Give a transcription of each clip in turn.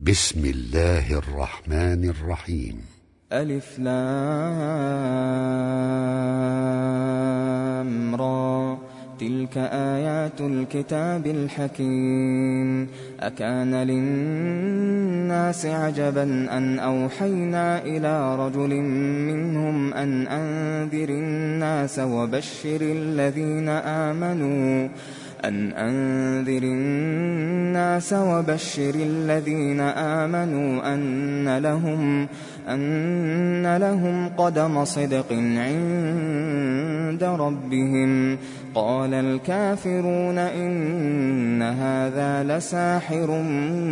بسم الله الرحمن الرحيم. ألف لام را، تلك آيات الكتاب الحكيم. أكان للناس عجبا أن أوحينا إلى رجل منهم أن أنذر الناس وبشر الذين آمنوا أن لهم قدم صدق عند ربهم. قال الكافرون إن هذا لساحر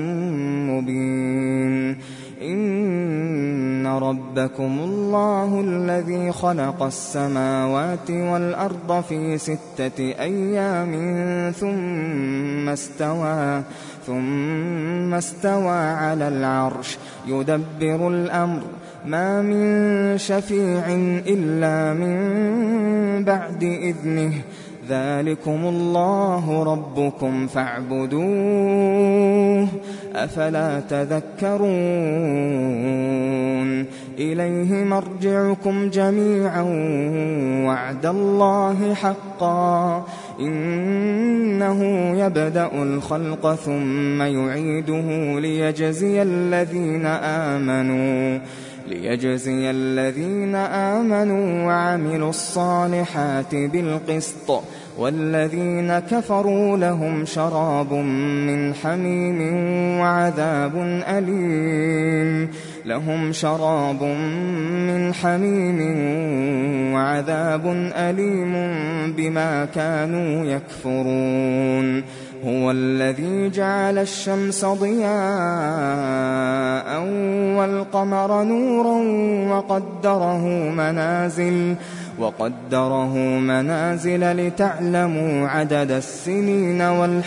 مبين. إن ربكم الله الذي خلق السماوات والأرض في 6 أيام ثم استوى على العرش يدبر الأمر، ما من شفيع إلا من بعد إذنه. ذلكم الله ربكم فاعبدوه، أفلا تذكرون. إليه مرجعكم جميعا وعد الله حقا، إنه يبدأ الخلق ثم يعيده ليجزي الذين آمنوا وعملوا الصالحات بالقسط، والذين كفروا لهم شراب من حميم وعذاب أليم بما كانوا يكفرون. هو الذي جعل الشمس ضياء والقمر نورا وقدره منازل لتعلموا عدد السنين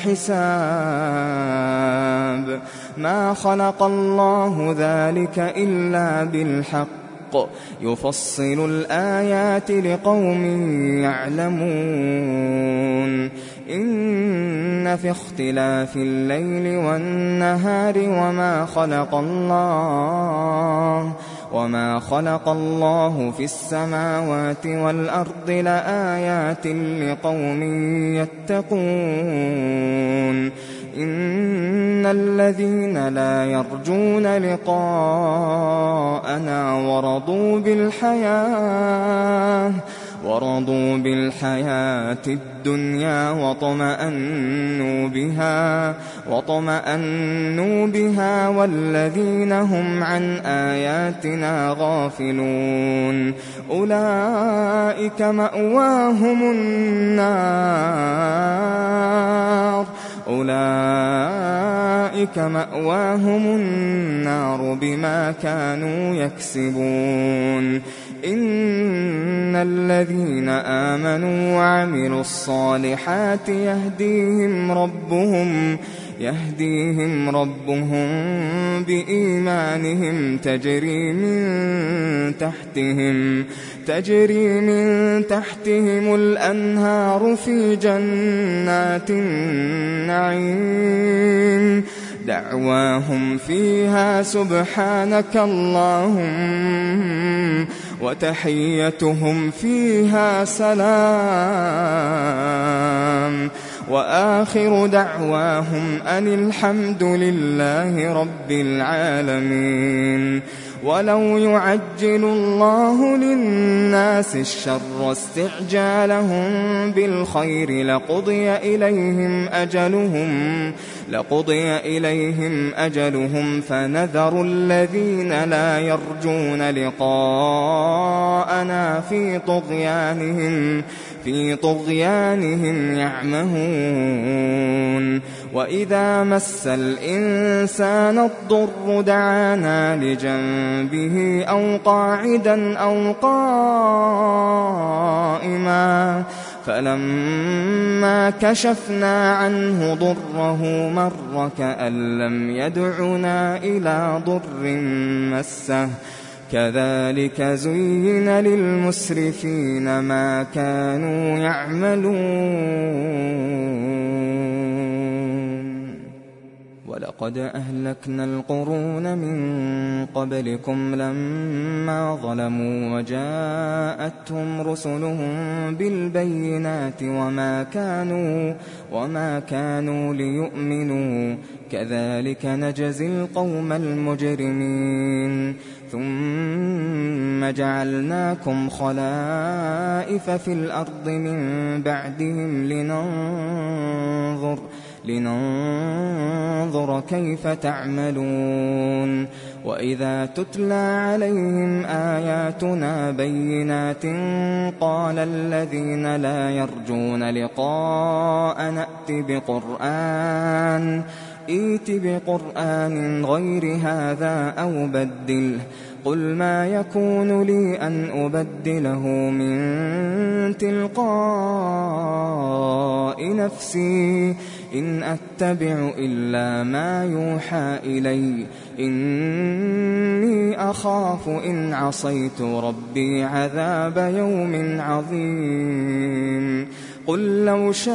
والحساب. ما خلق الله ذلك إلا بالحق، يفصل الآيات لقوم يعلمون. إن في اختلاف الليل والنهار وما خلق الله في السماوات والأرض لآيات لقوم يتقون. إن الذين لا يرجون لقاءنا ورضوا بالحياة الدنيا واطمأنوا بها والذين هم عن آياتنا غافلون، أولئك مأواهم النار بما كانوا يكسبون. إن الذين آمنوا وعملوا الصالحات يهديهم ربهم بإيمانهم، تجري من تحتهم الأنهار في جنات النعيم. دعواهم فيها سبحانك اللهم، وتحيتهم فيها سلام، وآخر دعواهم أن الحمد لله رب العالمين. ولو يعجل الله للناس الشر استعجالهم بالخير لقضي إليهم أجلهم، فنذر الذين لا يرجون لقاءنا في طغيانهم يعمهون. وإذا مس الإنسان الضر دعانا لجنبه أو قاعدا أو قائما، فلما كشفنا عنه ضره مر كأن لم يدعنا إلى ضر مسه. كذلك زين للمسرفين ما كانوا يعملون. لقد أهلكنا القرون من قبلكم لما ظلموا وجاءتهم رسلهم بالبينات وما كانوا ليؤمنوا كذلك نجزي القوم المجرمين ثم جعلناكم خلائف في الأرض من بعدهم لننظر كيف تعملون وإذا تتلى عليهم آياتنا بينات قال الذين لا يرجون لقاء ائت بقرآن غير هذا أو بدله قل ما يكون لي أن أبدله من تلقاء نفسي إن أتبع إلا ما يوحى إلي إني أخاف إن عصيت ربي عذاب يوم عظيم قل لو شاء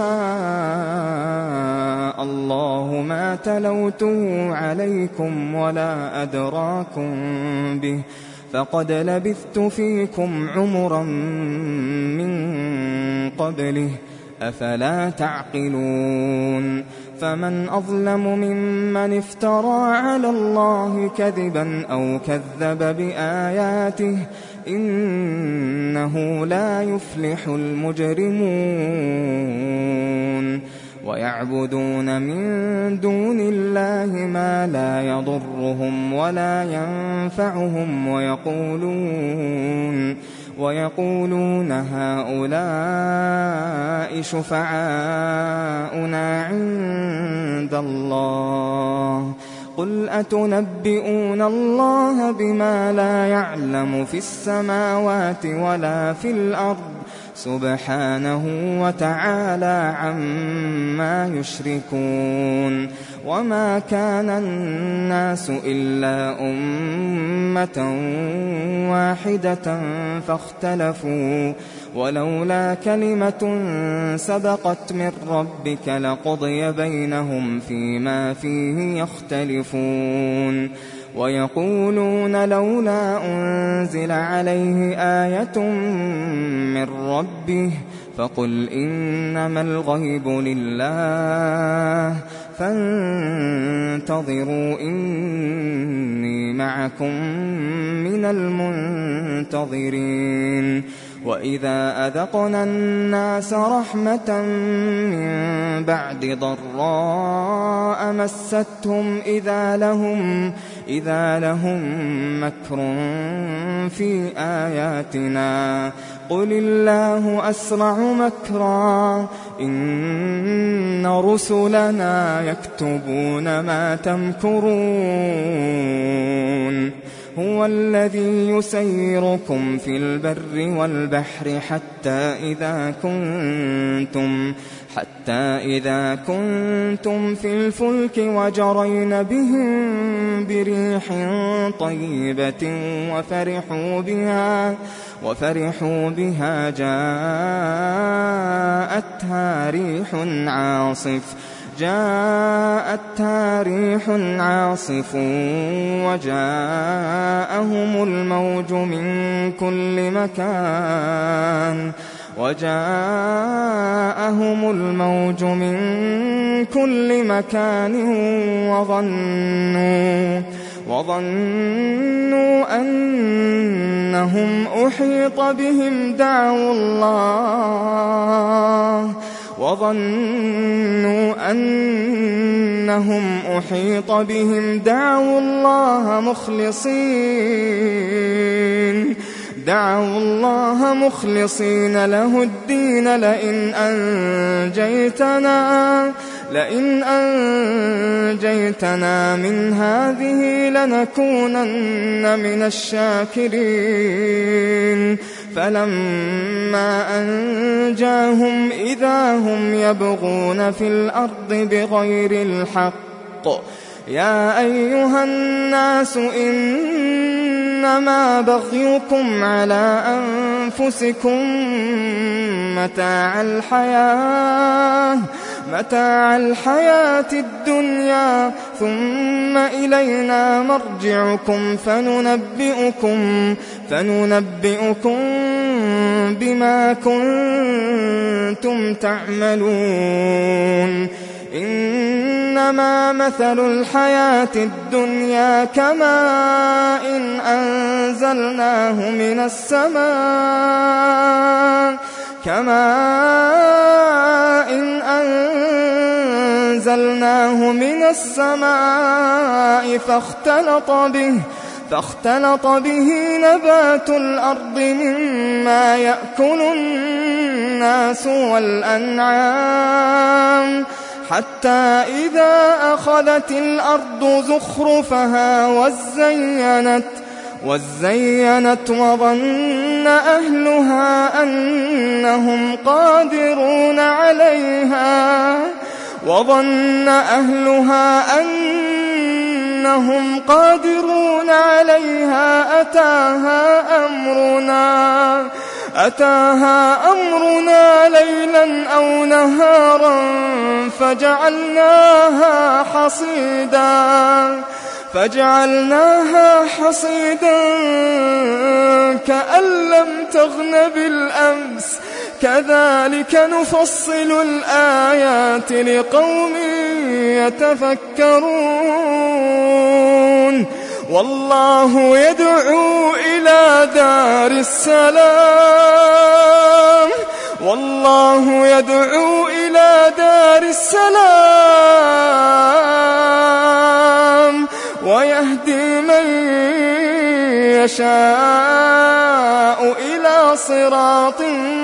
الله ما تلوته عليكم ولا أدراكم به فقد لبثت فيكم عمرا من قبله أفلا تعقلون فمن أظلم ممن افترى على الله كذبا أو كذب بآياته إنه لا يفلح المجرمون ويعبدون من دون الله ما لا يضرهم ولا ينفعهم ويقولون هؤلاء شفعاؤنا عند الله قل أتنبئون الله بما لا يعلم في السماوات ولا في الأرض سبحانه وتعالى عما يشركون وما كان الناس إلا أمة واحدة فاختلفوا ولولا كلمة سبقت من ربك لقضي بينهم فيما فيه يختلفون ويقولون لولا أنزل عليه آية من ربه فقل إنما الغيب لله فانتظروا إني معكم من المنتظرين وإذا أذقنا الناس رحمة من بعد ضراء مستهم إذا لهم مكر في آياتنا قل الله أسرع مكرا إن رسلنا يكتبون ما تمكرون هو الذي يسيركم في البر والبحر حتى إذا كنتم في الفلك وجرين بهم بريح طيبة وفرحوا بها جاءتها ريح عاصف وجاءهم الموج من كل مكان وظنوا أنهم أحيط بهم دعوا الله مخلصين له الدين لئن أنجيتنا من هذه لنكونن من الشاكرين فلما أنجاهم إذا هم يبغون في الأرض بغير الحق يا أيها الناس إنما بغيكم على أنفسكم متاع الحياة الدنيا ثم إلينا مرجعكم فننبئكم بما كنتم تعملون إنما مثل الحياة الدنيا كماء أنزلناه من السماء فاختلط به نبات الأرض مما يأكل الناس والأنعام حتى إذا أخذت الأرض زخرفها وزينت وظن أهلها أنهم قادرون عليها أتاها أمرنا ليلا أو نهارا فجعلناها حصيدا كأن لم تغن بالأمس كذلك نفصل الآيات لقوم يتفكرون والله يدعو إلى دار السلام ويهدي من يشاء إلى صراط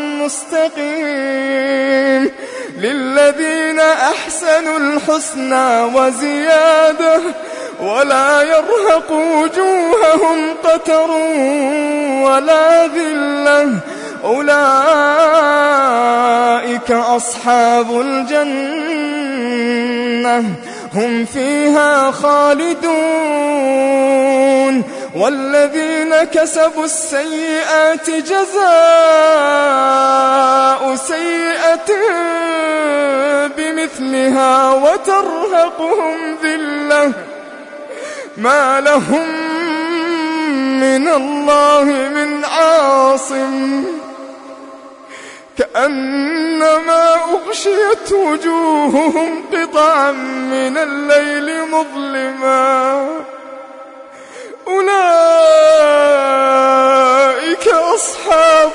مستقيم للذين أحسنوا الحسنى وزيادة ولا يرهق وجوههم قتر ولا ذلة أولئك أصحاب الجنة هم فيها خالدون والذين كسبوا السيئات جزاء سيئة بمثلها وترهقهم ذلة ما لهم من الله من عاصم كأنما أغشيت وجوههم قطعا من الليل مظلما أولئك أصحاب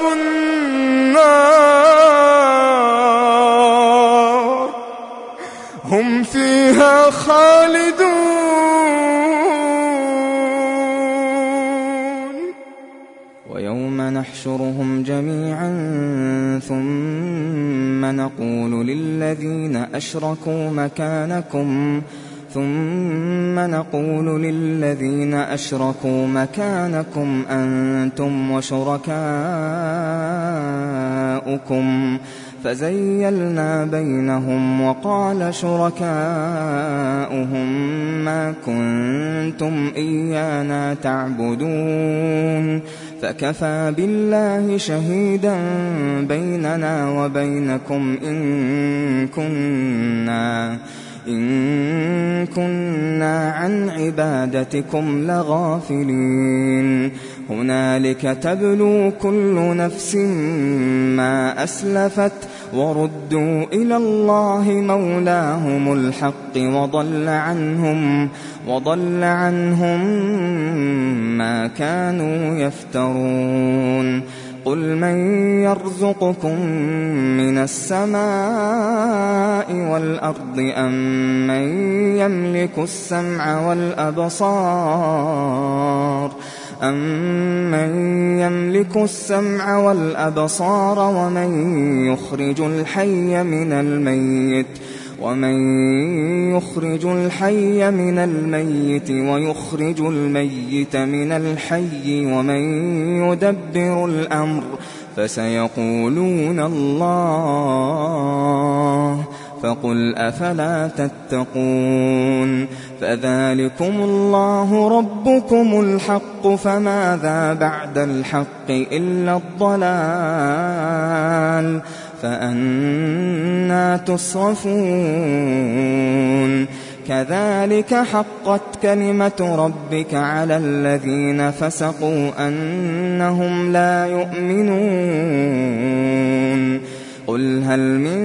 النار هم فيها خالدون ويوم نحشرهم جميعا ثم نقول للذين أشركوا مكانكم أنتم وشركاؤكم فزيلنا بينهم وقال شركاؤهم ما كنتم إيانا تعبدون فكفى بالله شهيدا بيننا وبينكم إن كنا عن عبادتكم لغافلين هنالك تبلو كل نفس ما أسلفت وردوا إلى الله مولاهم الحق وضل عنهم ما كانوا يفترون قل من يرزقكم من السماء والأرض أم من يملك السمع والأبصار ومن يخرج الحي من الميت ويخرج الميت من الحي ومن يدبر الأمر فسيقولون الله فقل أفلا تتقون فذلكم الله ربكم الحق فماذا بعد الحق إلا الضلال فأنى تصرفون كذلك حقت كلمة ربك على الذين فسقوا أنهم لا يؤمنون قل هل من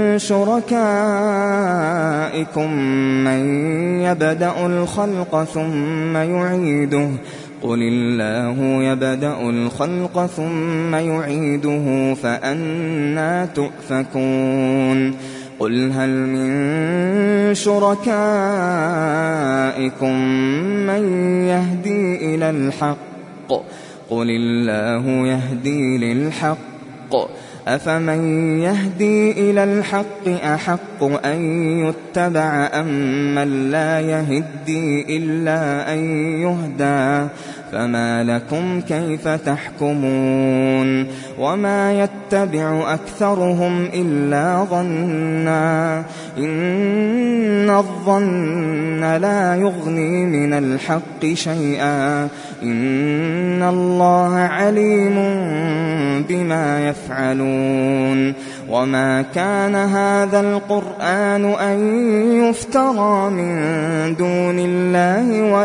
شركائكم من يبدأ الخلق ثم يعيده قل الله يبدأ الخلق ثم يعيده فأنى تؤفكون قل هل من شركائكم من يهدي إلى الحق قل الله يهدي للحق أفمن يهدي إلى الحق أحق أن يتبع أم من لا يهدي إلا أن يهدى فما لكم كيف تحكمون وما يتبع أكثرهم إلا ظنا إن الظن لا يغني من الحق شيئا إن الله عليم بما يفعلون وما كان هذا القرآن أن يفترى من دون الله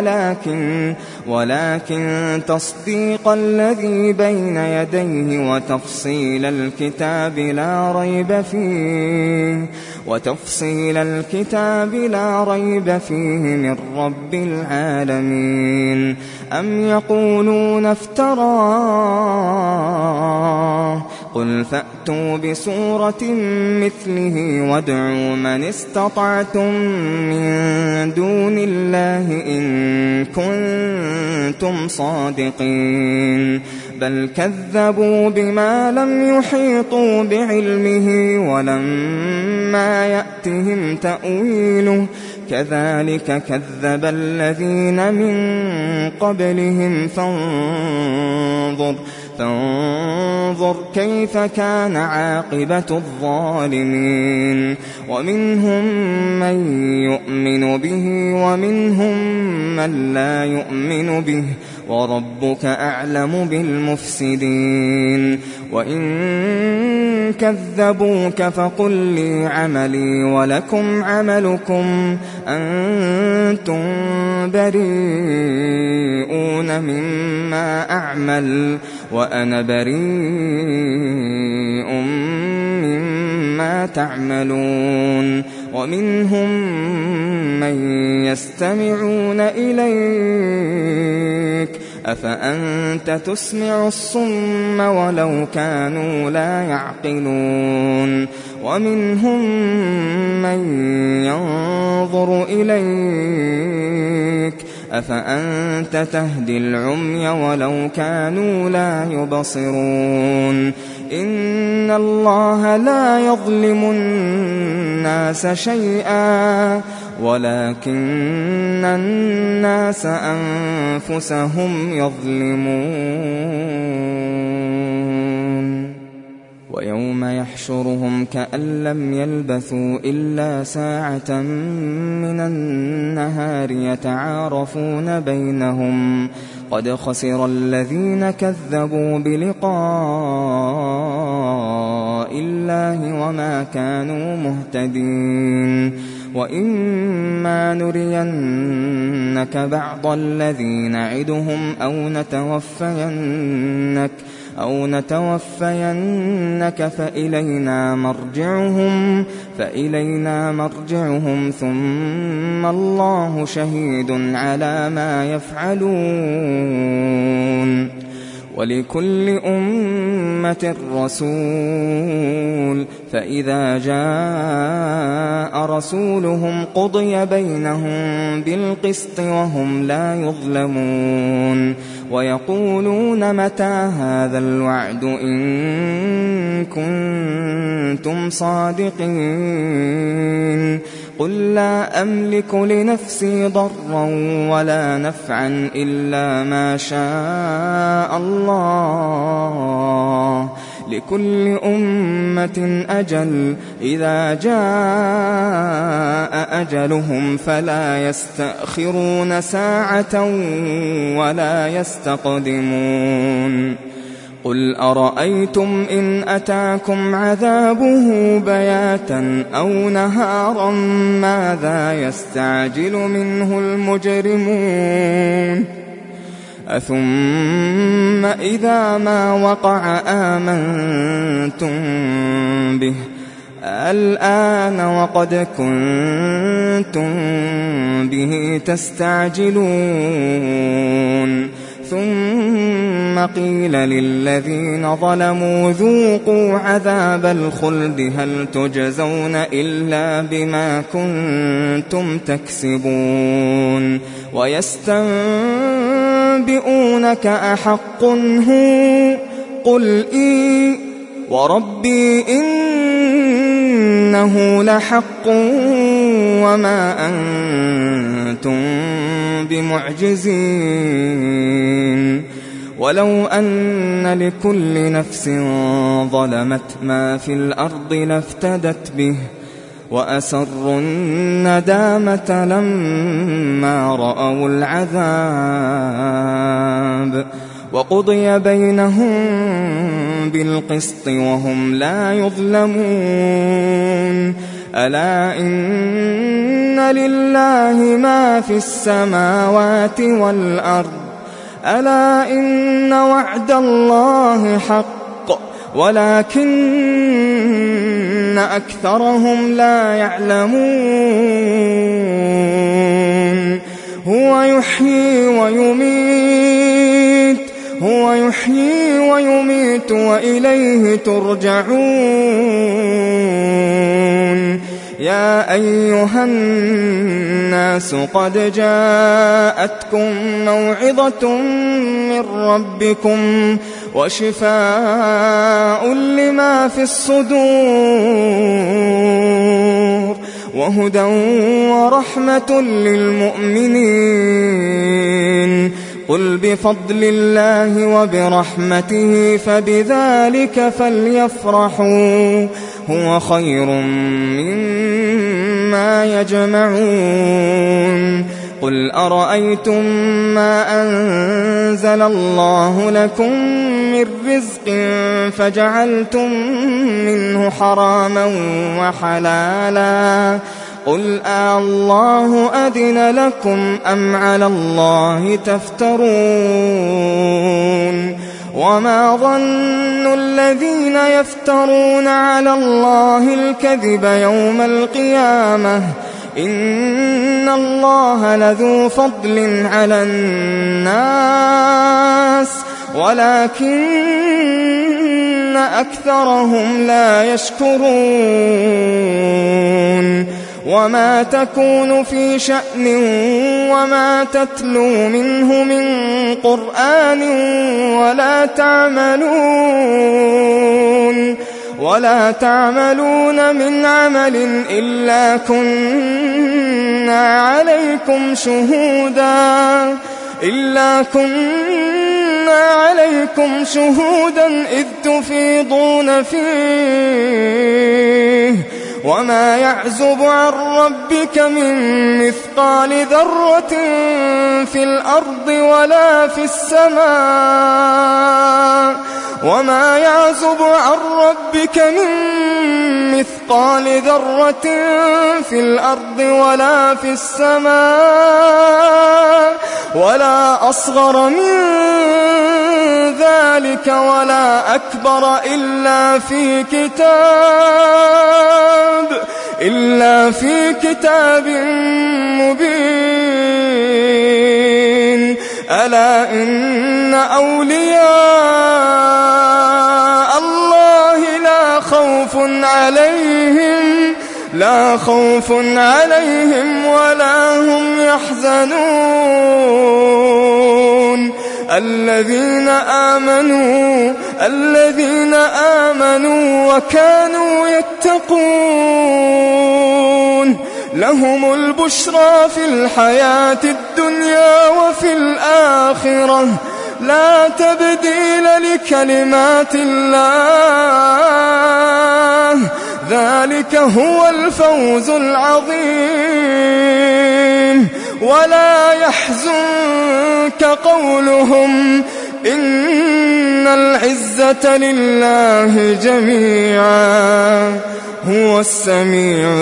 ولكن تصديق الذي بين يديه وتفصيل الكتاب لا ريب فيه من رب العالمين أم يقولون افتراه قل فأتوا بسورة مثله وادعوا من استطعتم من دون الله إن كنتم صادقين بل كذبوا بما لم يحيطوا بعلمه ولما يأتهم تأويله كذلك كذب الذين من قبلهم فانظر كيف كان عاقبة الظالمين ومنهم من يؤمن به ومنهم من لا يؤمن به وربك أعلم بالمفسدين وإن كذبوك فقل لي عملي ولكم عملكم أنتم بريئون مما أعمل وأنا بريء مما تعملون ومنهم من يستمعون إليك أفأنت تسمع الصم ولو كانوا لا يعقلون ومنهم من ينظر إليك أفأنت تهدي العمي ولو كانوا لا يبصرون إن الله لا يظلم الناس شيئا ولكن الناس أنفسهم يظلمون ويوم يحشرهم كأن لم يلبثوا إلا ساعة من النهار يتعارفون بينهم قد خسر الذين كذبوا بلقاء الله وما كانوا مهتدين وإما نرينك بعض الذي نعدهم أو نتوفينك فإلينا مرجعهم ثم الله شهيد على ما يفعلون ولكل أمة رسول فإذا جاء رسولهم قضي بينهم بالقسط وهم لا يظلمون ويقولون متى هذا الوعد إن كنتم صادقين قل لا أملك لنفسي ضرا ولا نفعا إلا ما شاء الله لكل أمة أجل إذا جاء أجلهم فلا يستأخرون ساعة ولا يستقدمون قل أرأيتم إن أتاكم عذابه بياتا أو نهارا ماذا يستعجل منه المجرمون أثم إذا ما وقع آمنتم به الآن وقد كنتم به تستعجلون ثم قيل للذين ظلموا ذوقوا عذاب الخلد هل تجزون إلا بما كنتم تكسبون ويستنبئونك أحق هو قل إي وربي إنه لحق وما أنتم بمعجزين ولو أن لكل نفس ظلمت ما في الأرض لافتدت به وأسروا الندامة لما رأوا العذاب وقضي بينهم بالقسط وهم لا يظلمون ألا إن لله ما في السماوات والأرض ألا إن وعد الله حق ولكن أكثرهم لا يعلمون هو يحيي ويميت وإليه ترجعون يا أيها الناس قد جاءتكم موعظة من ربكم وشفاء لما في الصدور وهدى ورحمة للمؤمنين قل بفضل الله وبرحمته فبذلك فليفرحوا هو خير مما يجمعون قل أرأيتم ما أنزل الله لكم من رزق فجعلتم منه حراما وحلالا قل الله أذن لكم أم على الله تفترون وما ظن الذين يفترون على الله الكذب يوم القيامة إن الله لذو فضل على الناس ولكن أكثرهم لا يشكرون وما تكون في شأن وما تتلو منه من قرآن ولا تعملون من عمل إلا كنا عليكم شهودا إذ تفيضون فيه وما يعزب عن ربك من مثقال ذرة في الأرض ولا في السماء وما يعزب عن ربك من مثقال ذرة في الأرض ولا في السماء ولا أصغر من ذلك ولا أكبر إلا في كتاب مبين ألا إن أولياء الله لا خوف عليهم ولا هم يحزنون الذين آمنوا وكانوا يتقون لهم البشرى في الحياة الدنيا وفي الآخرة لا تبديل لكلمات الله ذلك هو الفوز العظيم ولا يحزنك قولهم إن العزة لله جميعا هو السميع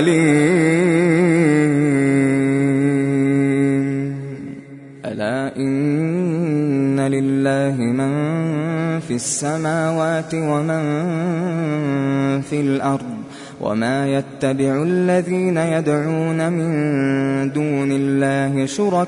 العليم. ألا إن لله من في السماوات ومن في الأرض وما يتبع الذين يدعون من دون الله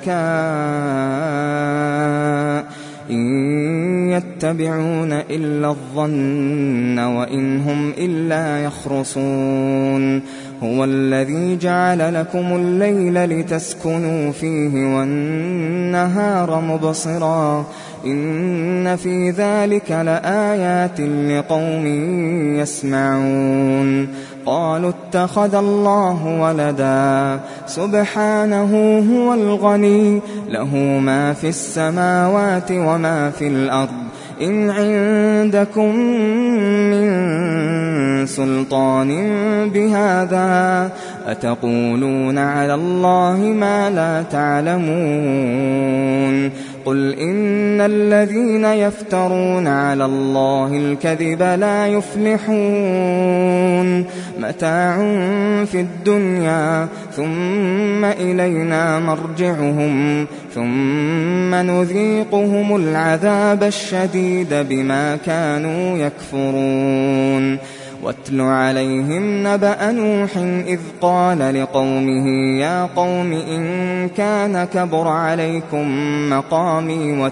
شركاء إن يتبعون إلا الظن وإن هم إلا يخرصون. هو الذي جعل لكم الليل لتسكنوا فيه والنهار مبصرا إن في ذلك لآيات لقوم يسمعون. قالوا اتخذ الله ولدا سبحانه هو الغني له ما في السماوات وما في الأرض إن عندكم من سلطان بهذا أتقولون على الله ما لا تعلمون. قل إن الذين يفترون على الله الكذب لا يفلحون. متاع في الدنيا ثم إلينا مرجعهم ثم نذيقهم العذاب الشديد بما كانوا يكفرون. واتل عليهم نبأ نوح إذ قال لقومه يا قوم إن كان كبر عليكم مقامي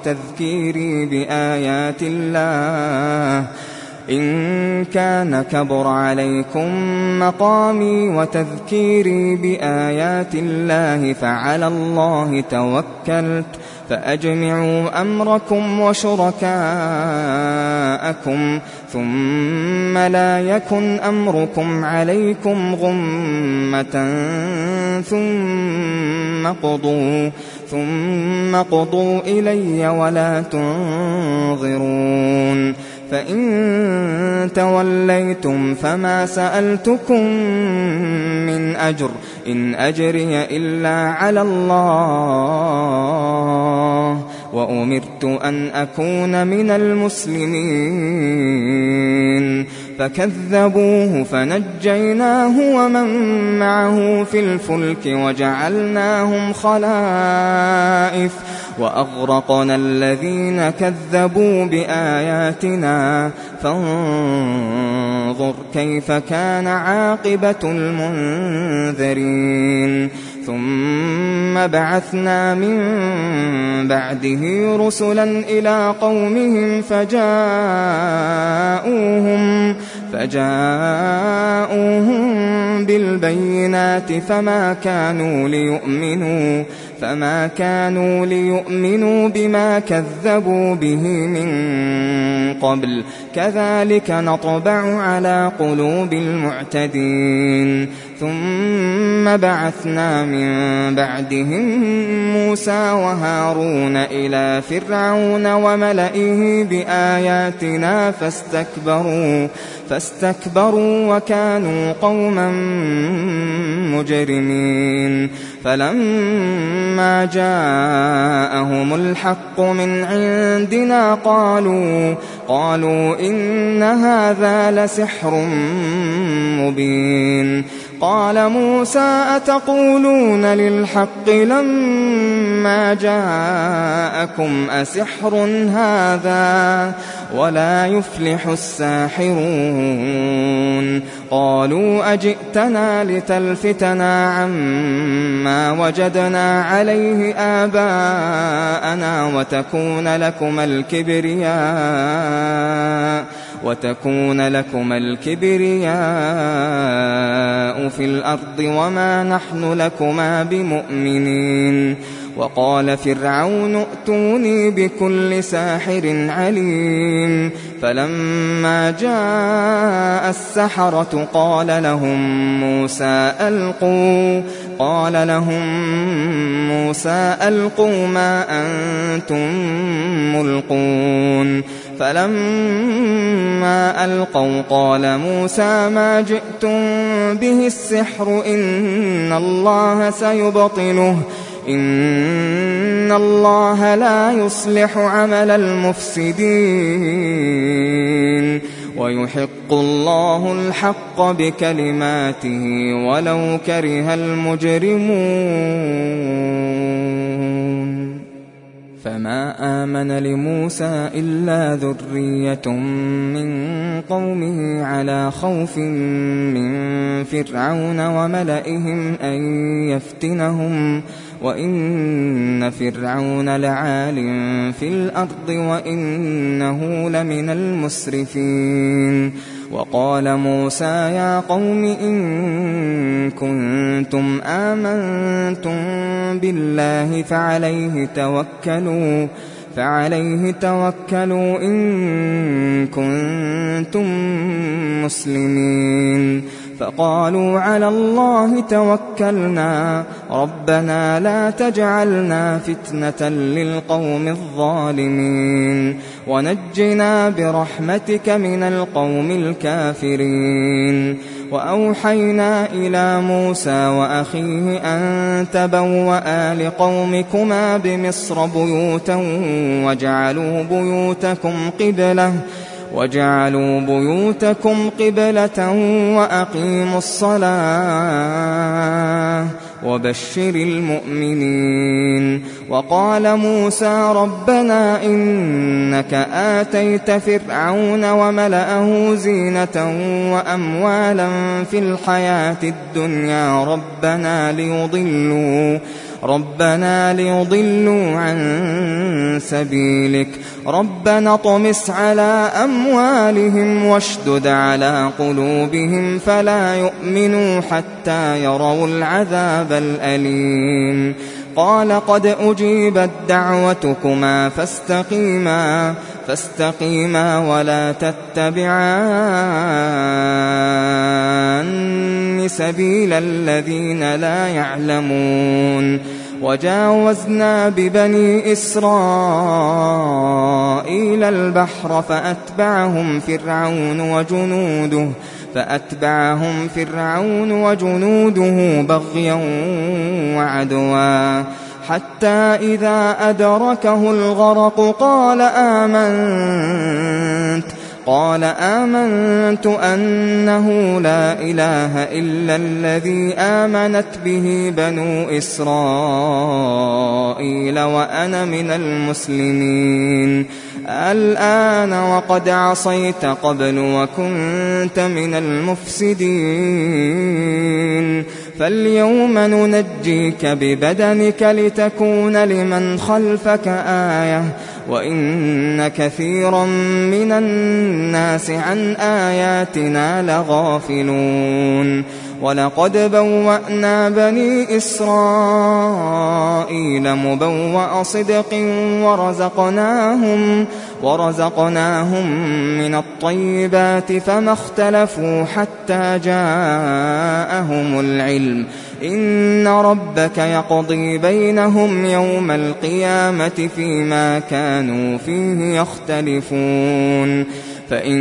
وتذكيري بآيات الله فعلى الله توكلت فأجمعوا أمركم وشركاءكم ثم لا يكن أمركم عليكم غمة ثم قضوا إلي ولا تنظرون. فإن توليتم فما سألتكم من أجر إن أجري إلا على الله وأمرت أن أكون من المسلمين. فكذبوه فنجيناه ومن معه في الفلك وجعلناهم خلائف وأغرقنا الذين كذبوا بآياتنا فانظر كيف كان عاقبة المنذرين. ثم بعثنا من بعده رسلا إلى قومهم فجاءوهم بالبينات فما كانوا ليؤمنوا بما كذبوا به من قبل كذلك نطبع على قلوب المعتدين. ثم بعثنا من بعدهم موسى وهارون إلى فرعون وملئه بآياتنا فاستكبروا وكانوا قوما مجرمين. فلما جاءهم الحق من عندنا قالوا إن هذا لسحر مبين. قال موسى أتقولون للحق لما جاءكم أسحر هذا ولا يفلح الساحرون. قالوا أجئتنا لتلفتنا عما وجدنا عليه آباءنا وتكون لكم الكبرياء في الأرض وما نحن لكما بمؤمنين. وقال فرعون ائتوني بكل ساحر عليم. فلما جاء السحرة قال لهم موسى ألقوا ما أنتم ملقون. فلما ألقوا قال موسى ما جئتم به السحر إن الله سيبطله إن الله لا يصلح عمل المفسدين ويحق الله الحق بكلماته ولو كره المجرمون فما آمن لموسى إلا ذرية من قومه على خوف من فرعون وملئهم أن يفتنهم وإن فرعون لعال في الأرض وإنه لمن المسرفين وقال موسى يا قوم إن كنتم آمنتم بالله فعليه توكلوا إن كنتم مسلمين فقالوا على الله توكلنا ربنا لا تجعلنا فتنة للقوم الظالمين ونجنا برحمتك من القوم الكافرين وأوحينا إلى موسى وأخيه أن تبوأ لقومكما بمصر بيوتا وجعلوا بيوتكم قبلة وأقيموا الصلاة وبشر المؤمنين وقال موسى ربنا إنك آتيت فرعون وملأه زينة وأموالا في الحياة الدنيا ربنا ليضلوا عن سبيلك ربنا اطمس على أموالهم واشدد على قلوبهم فلا يؤمنوا حتى يروا العذاب الأليم قال قد أجيبت دعوتكما فاستقيما ولا تتبعان سبيل الذين لا يعلمون وجاوزنا ببني إسرائيل البحر فأتبعهم فرعون وجنوده بغيا وعدوا حتى إذا أدركه الغرق قال آمنت أنه لا إله إلا الذي آمنت به بنو إسرائيل وأنا من المسلمين الآن وقد عصيت قبل وكنت من المفسدين فاليوم ننجيك ببدنك لتكون لمن خلفك آية وإن كثيرا من الناس عن آياتنا لغافلون ولقد بوأنا بني إسرائيل مبوأ صدق ورزقناهم من الطيبات فما اختلفوا حتى جاءهم العلم إن ربك يقضي بينهم يوم القيامة فيما كانوا فيه يختلفون فإن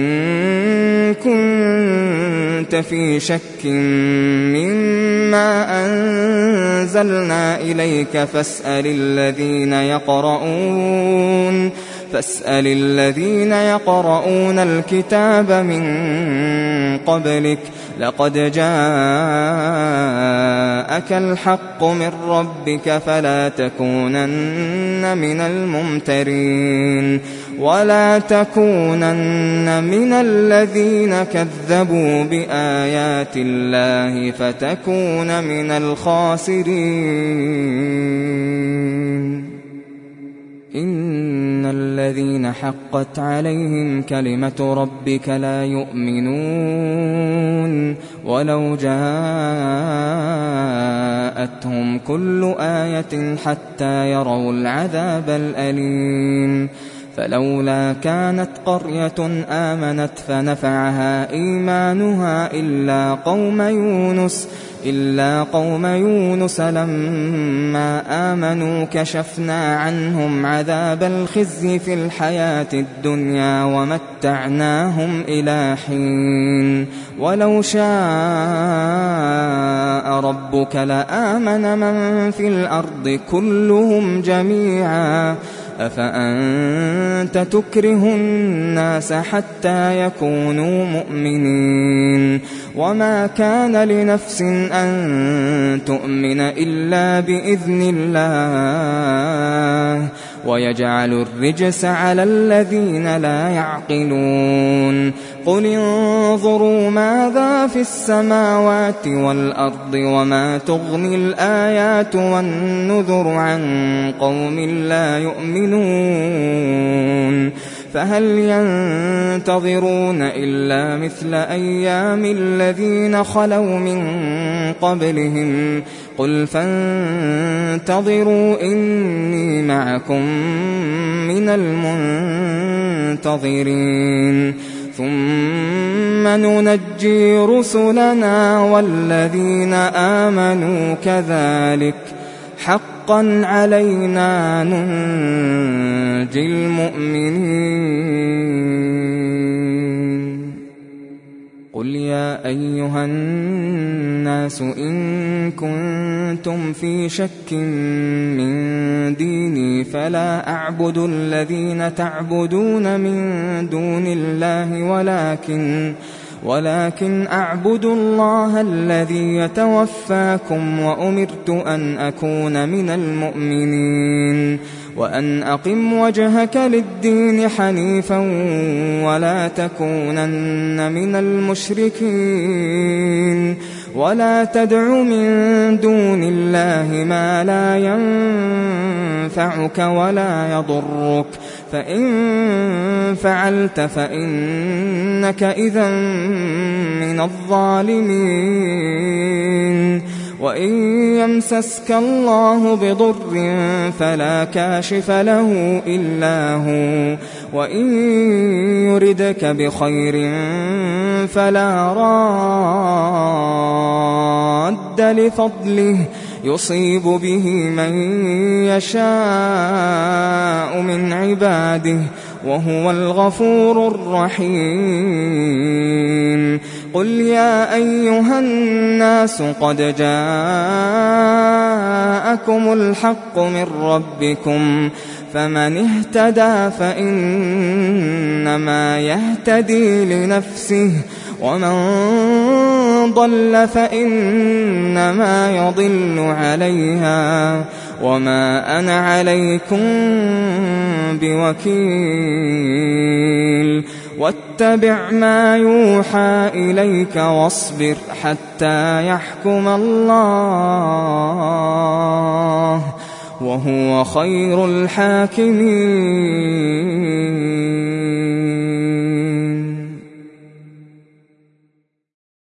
كنت في شك مما أنزلنا إليك فاسأل الذين يقرؤون الكتاب من قبلك لقد جاءك الحق من ربك فلا تكونن من الممترين ولا تكونن من الذين كذبوا بآيات الله فتكون من الخاسرين إن الذين حقت عليهم كلمة ربك لا يؤمنون ولو جاءتهم كل آية حتى يروا العذاب الأليم فلولا كانت قرية آمنت فنفعها إيمانها إلا قوم يونس إلا قوم يونس لما آمنوا كشفنا عنهم عذاب الخزي في الحياة الدنيا ومتعناهم إلى حين ولو شاء ربك لآمن من في الأرض كلهم جميعا أفأنت تكره الناس حتى يكونوا مؤمنين وما كان لنفس أن تؤمن إلا بإذن الله ويجعل الرجس على الذين لا يعقلون قل انظروا ماذا في السماوات والأرض وما تغني الآيات والنذر عن قوم لا يؤمنون فهل ينتظرون إلا مثل أيام الذين خلوا من قبلهم قل فانتظروا إني معكم من المنتظرين ثم ننجي رسلنا والذين آمنوا كذلك حقا علينا ننجي المؤمنين قل يا أيها الناس إن كنتم في شك من ديني فلا أعبد الذين تعبدون من دون الله ولكن أعبد الله الذي يتوفاكم وأمرت أن أكون من المؤمنين وأن أقم وجهك للدين حنيفا ولا تكونن من المشركين ولا تدع من دون الله ما لا ينفعك ولا يضرك فإن فعلت فإنك إذا من الظالمين وإن يمسسك الله بضر فلا كاشف له إلا هو وإن يردك بخير فلا راد لفضله يصيب به من يشاء من عباده وهو الغفور الرحيم قل يا أيها الناس قد جاءكم الحق من ربكم فمن اهتدى فإنما يهتدي لنفسه ومن ضل فإنما يضل عليها وما أنا عليكم بوكيل واتبع ما يوحى إليك واصبر حتى يحكم الله وهو خير الحاكمين